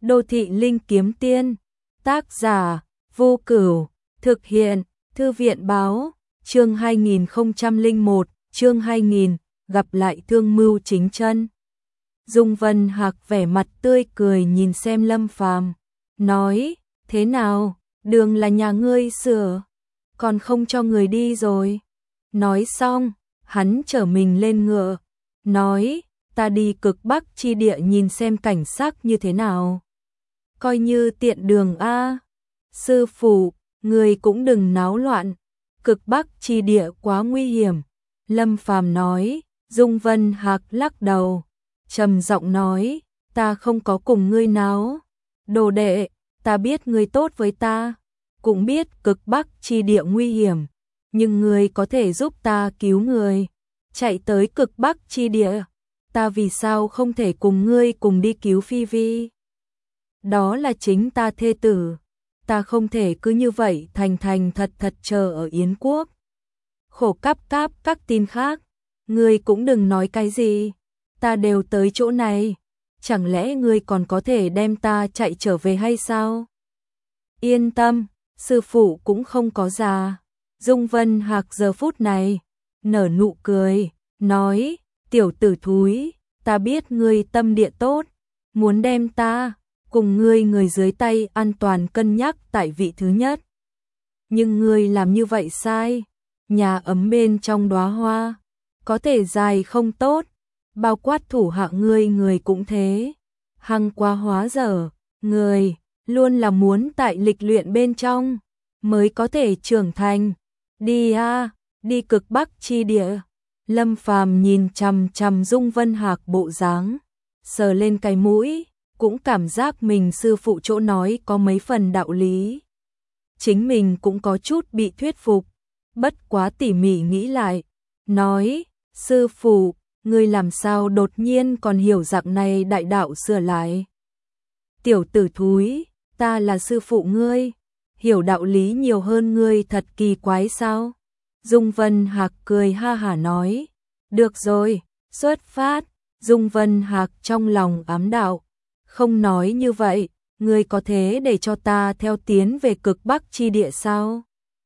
Đô thị linh kiếm tiên, tác giả Vô Cửu, thực hiện Thư viện báo, chương 2001, chương 2000, gặp lại Thương Mưu Chính Chân. Dung Vân Hạc vẻ mặt tươi cười nhìn xem Lâm Phàm, nói, thế nào, đường là nhà ngươi sửa, còn không cho người đi rồi. Nói xong, hắn chở mình lên ngựa, nói, ta đi cực Bắc chi địa nhìn xem cảnh sắc như thế nào. Coi như tiện đường a. Sư phụ, người cũng đừng náo loạn, cực Bắc chi địa quá nguy hiểm. Lâm Phàm nói. Dung Vân Hạc lắc đầu, trầm giọng nói, ta không có cùng ngươi náo. Đồ đệ, ta biết ngươi tốt với ta, cũng biết cực Bắc chi địa nguy hiểm, nhưng ngươi có thể giúp ta cứu người. Chạy tới cực Bắc chi địa, ta vì sao không thể cùng ngươi cùng đi cứu Phi Vi? Đó là chính ta thê tử, ta không thể cứ như vậy thành thật thật chờ ở Yến Quốc. Khổ cáp các tin khác, ngươi cũng đừng nói cái gì, ta đều tới chỗ này, chẳng lẽ ngươi còn có thể đem ta chạy trở về hay sao? Yên tâm, sư phụ cũng không có già. Dung Vân Hạc giờ phút này nở nụ cười, nói, tiểu tử thúi, ta biết ngươi tâm địa tốt, muốn đem ta cùng ngươi người dưới tay an toàn cân nhắc tại vị thứ nhất. Nhưng ngươi làm như vậy sai, nhà ấm bên trong đóa hoa, có thể dài không tốt, bao quát thủ hạ ngươi người cũng thế. Hăng quá hóa dở, người luôn là muốn tại lịch luyện bên trong mới có thể trưởng thành. Đi a, đi cực Bắc chi địa. Lâm Phàm nhìn chằm chằm Dung Vân Hạc bộ dáng, sờ lên cái mũi, cũng cảm giác mình sư phụ chỗ nói có mấy phần đạo lý. Chính mình cũng có chút bị thuyết phục, bất quá tỉ mỉ nghĩ lại, nói, sư phụ, ngươi làm sao đột nhiên còn hiểu dạng này đại đạo sửa lại? Tiểu tử thúi, ta là sư phụ ngươi, hiểu đạo lý nhiều hơn ngươi thật kỳ quái sao? Dung Vân Hạc cười ha hả nói, được rồi, xuất phát. Dung Vân Hạc trong lòng ám đạo, không nói như vậy, ngươi có thế để cho ta theo tiến về cực Bắc chi địa sao?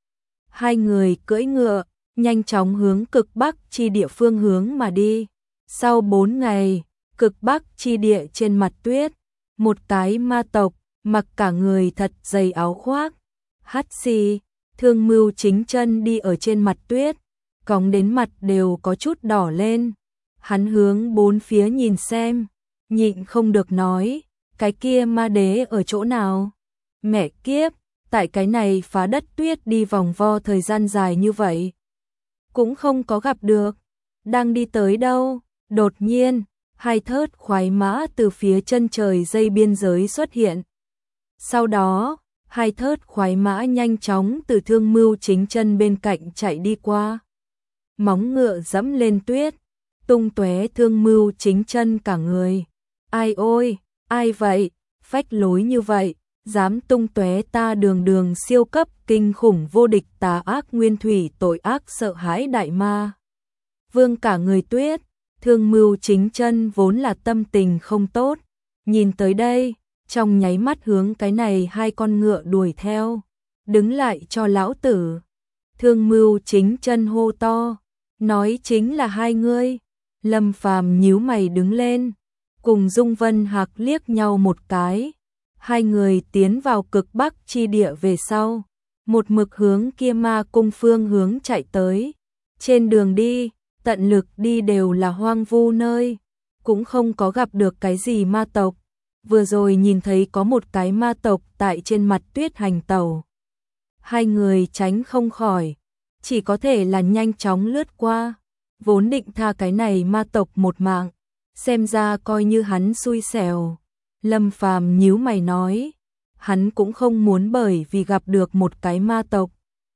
Hai người cưỡi ngựa, nhanh chóng hướng cực Bắc chi địa phương hướng mà đi. Sau 4 ngày, cực Bắc chi địa trên mặt tuyết, một cái ma tộc, mặc cả người thật dày áo khoác, hắt xì, Thương Mưu Chính Chân đi ở trên mặt tuyết, cong đến mặt đều có chút đỏ lên. Hắn hướng bốn phía nhìn xem, nhịn không được nói, cái kia ma đế ở chỗ nào? Mẹ kiếp, tại cái này phá đất tuyết đi vòng vo thời gian dài như vậy, cũng không có gặp được, đang đi tới đâu? Đột nhiên, hai thớt khoái mã từ phía chân trời dây biên giới xuất hiện. Sau đó, hai thớt khoái mã nhanh chóng từ Thương Mưu Chính Chân bên cạnh chạy đi qua. Móng ngựa dẫm lên tuyết, tung tóe Thương Mưu Chính Chân cả người. Ai ôi, ai vậy, phách lối như vậy, dám tung tóe ta đường siêu cấp kinh khủng vô địch tà ác nguyên thủy tội ác sợ hãi đại ma. Vương cả người tuyết, Thương Mưu Chính Chân vốn là tâm tình không tốt, nhìn tới đây, trong nháy mắt hướng cái này hai con ngựa đuổi theo, đứng lại cho lão tử. Thương Mưu Chính Chân hô to, nói chính là hai ngươi. Lâm Phàm nhíu mày đứng lên, cùng Dung Vân Hạc liếc nhau một cái. Hai người tiến vào cực Bắc chi địa về sau, một mực hướng kia ma cung phương hướng chạy tới. Trên đường đi, tận lực đi đều là hoang vu nơi, cũng không có gặp được cái gì ma tộc. Vừa rồi nhìn thấy có một cái ma tộc tại trên mặt tuyết hành tẩu. Hai người tránh không khỏi, chỉ có thể là nhanh chóng lướt qua, vốn định tha cái này ma tộc một mạng, xem ra coi như hắn xui xẻo. Lâm Phàm nhíu mày nói, hắn cũng không muốn bởi vì gặp được một cái ma tộc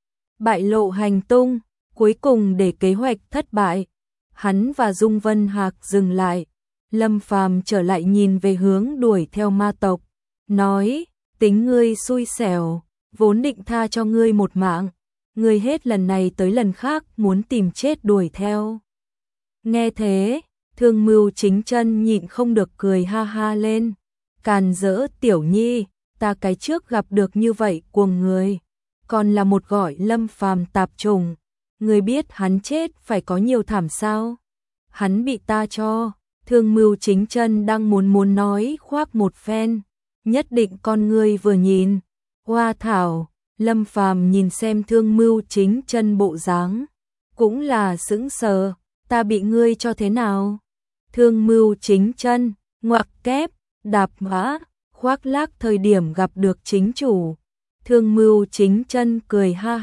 bại lộ hành tung, cuối cùng để kế hoạch thất bại. Hắn và Dung Vân Hạc dừng lại, Lâm Phàm trở lại nhìn về hướng đuổi theo ma tộc, nói, tính ngươi xui xẻo, vốn định tha cho ngươi một mạng, ngươi hết lần này tới lần khác muốn tìm chết đuổi theo. Nghe thế, Thương Mưu Chính Chân nhịn không được cười ha ha lên, Càn dỡ Tiểu Nhi, ta cái trước gặp được như vậy cuồng người, còn là một gọi Lâm Phàm tạp trùng, người biết hắn chết phải có nhiều thảm sao? Hắn bị ta cho. Thương Mưu Chính Chân đang muốn nói khoác một phen, nhất định con ngươi vừa nhìn, hoa thảo, Lâm Phàm nhìn xem Thương Mưu Chính Chân bộ dáng, cũng là sững sờ, ta bị ngươi cho thế nào? Thương Mưu Chính Chân, ngoặc kép, đạp mã, khoác lác thời điểm gặp được chính chủ. Thương Mưu Chính Chân cười ha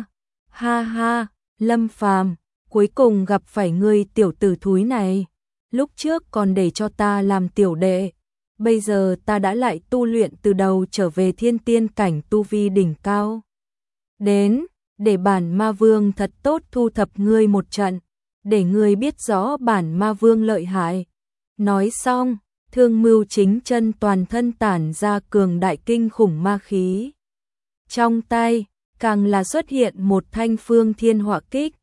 ha, Lâm Phàm, cuối cùng gặp phải ngươi tiểu tử thúi này, lúc trước còn để cho ta làm tiểu đệ, bây giờ ta đã lại tu luyện từ đầu trở về thiên tiên cảnh tu vi đỉnh cao. Đến, để bản ma vương thật tốt thu thập ngươi một trận, để ngươi biết rõ bản ma vương lợi hại. Nói xong, Thương Mưu Chính Chân toàn thân tản ra cường đại kinh khủng ma khí. Trong tay, càng là xuất hiện một thanh phương thiên hỏa kích.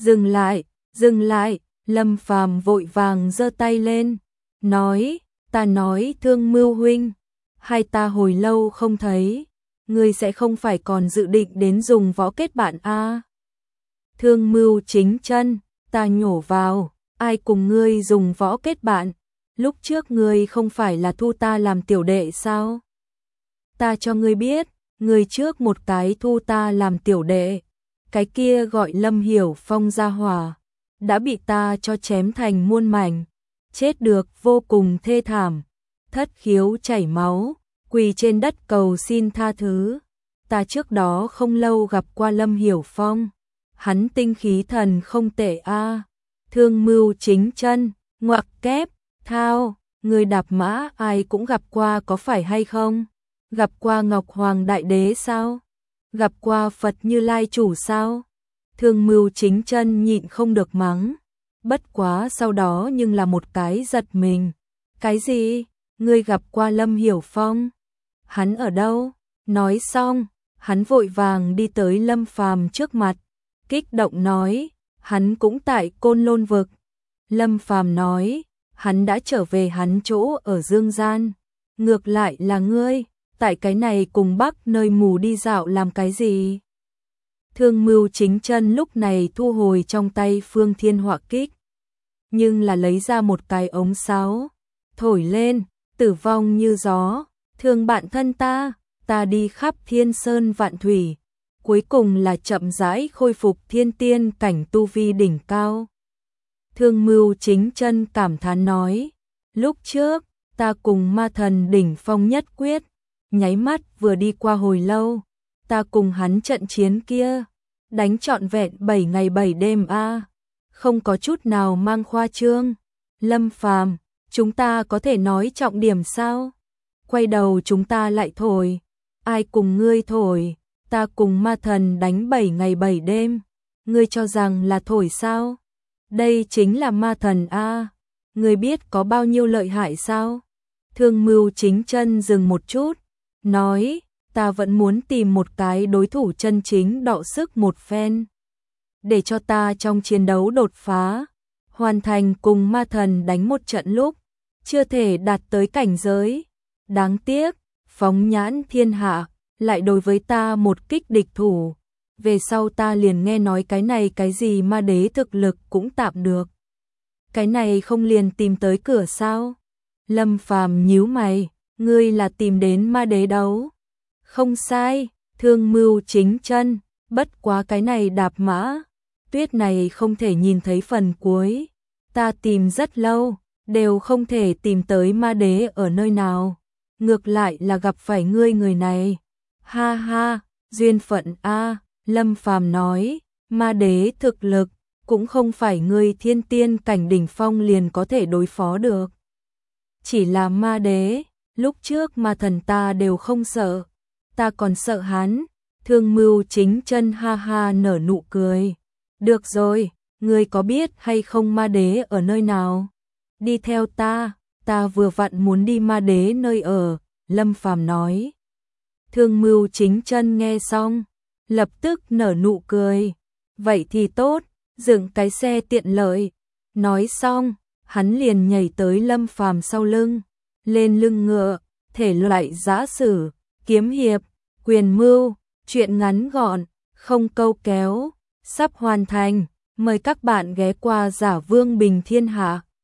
Dừng lại, Lâm Phàm vội vàng giơ tay lên, nói, ta nói Thương Mưu huynh, hai ta hồi lâu không thấy, ngươi sẽ không phải còn dự định đến dùng võ kết bạn a? Thương Mưu Chính Chân, ta nhổ vào, ai cùng ngươi dùng võ kết bạn, lúc trước ngươi không phải là thu ta làm tiểu đệ sao? Ta cho ngươi biết, ngươi trước một cái thu ta làm tiểu đệ, cái kia gọi Lâm Hiểu Phong gia hỏa, đã bị ta cho chém thành muôn mảnh, chết được vô cùng thê thảm, thất khiếu chảy máu, quỳ trên đất cầu xin tha thứ. Ta trước đó không lâu gặp qua Lâm Hiểu Phong, hắn tinh khí thần không tệ a. Thương Mưu Chính Chân, ngoặc kép, thao, người đạp mã ai cũng gặp qua có phải hay không? Gặp qua Ngọc Hoàng Đại Đế sao? Gặp qua Phật Như Lai chủ sao? Thương Mưu Chính Chân nhịn không được mắng, bất quá sau đó nhưng là một cái giật mình. Cái gì? Ngươi gặp qua Lâm Hiểu Phong? Hắn ở đâu? Nói xong, hắn vội vàng đi tới Lâm Phàm trước mặt, kích động nói, hắn cũng tại Côn Lôn vực. Lâm Phàm nói, hắn đã trở về hắn chỗ ở Dương Gian, ngược lại là ngươi, tại cái này cùng Bắc nơi mù đi dạo làm cái gì? Thương Mưu Chính Chân lúc này thu hồi trong tay phương thiên hỏa kích, nhưng là lấy ra một cái ống sáo, thổi lên, tử vong như gió, thương bạn thân ta đi khắp thiên sơn vạn thủy, cuối cùng là chậm rãi khôi phục thiên tiên cảnh tu vi đỉnh cao. Thương Mưu Chính Chân cảm thán nói, lúc trước, ta cùng ma thần đỉnh phong nhất quyết, nháy mắt vừa đi qua hồi lâu, ta cùng hắn trận chiến kia, đánh trọn vẹn 7 ngày 7 đêm a, không có chút nào mang khoa trương. Lâm Phàm, chúng ta có thể nói trọng điểm sao? Quay đầu chúng ta lại thổi, ai cùng ngươi thổi, ta cùng ma thần đánh 7 ngày 7 đêm, ngươi cho rằng là thổi sao? Đây chính là ma thần a, ngươi biết có bao nhiêu lợi hại sao? Thương Mưu Chính Chân dừng một chút, nói, ta vẫn muốn tìm một cái đối thủ chân chính đọ sức một phen, để cho ta trong chiến đấu đột phá, hoàn thành cùng ma thần đánh một trận lúc, chưa thể đạt tới cảnh giới. Đáng tiếc, phóng nhãn thiên hạ, lại đối với ta một kích địch thủ. Về sau ta liền nghe nói cái này cái gì ma đế thực lực cũng tạm được. Cái này không liền tìm tới cửa sao? Lâm Phàm nhíu mày, ngươi là tìm đến ma đế đấu. Không sai, Thương Mưu Chính Chân, bất quá cái này đạp mã, tuyết này không thể nhìn thấy phần cuối. Ta tìm rất lâu, đều không thể tìm tới ma đế ở nơi nào. Ngược lại là gặp phải ngươi người này. Ha ha, duyên phận a, Lâm Phàm nói, ma đế thực lực, cũng không phải ngươi thiên tiên cảnh đỉnh phong liền có thể đối phó được. Chỉ là ma đế, lúc trước ma thần ta đều không sợ, ta còn sợ hắn. Thương Mưu Chính Chân ha ha nở nụ cười. Được rồi, ngươi có biết hay không ma đế ở nơi nào? Đi theo ta vừa vặn muốn đi ma đế nơi ở, Lâm Phàm nói. Thương Mưu Chính Chân nghe xong, lập tức nở nụ cười. Vậy thì tốt, dựng cái xe tiện lợi. Nói xong, hắn liền nhảy tới Lâm Phàm sau lưng, lên lưng ngựa, thể loại giã sử, kiếm hiệp, quyền mưu, truyện ngắn gọn, không câu kéo, sắp hoàn thành. Mời các bạn ghé qua Giả Vương Bình Thiên Hạ.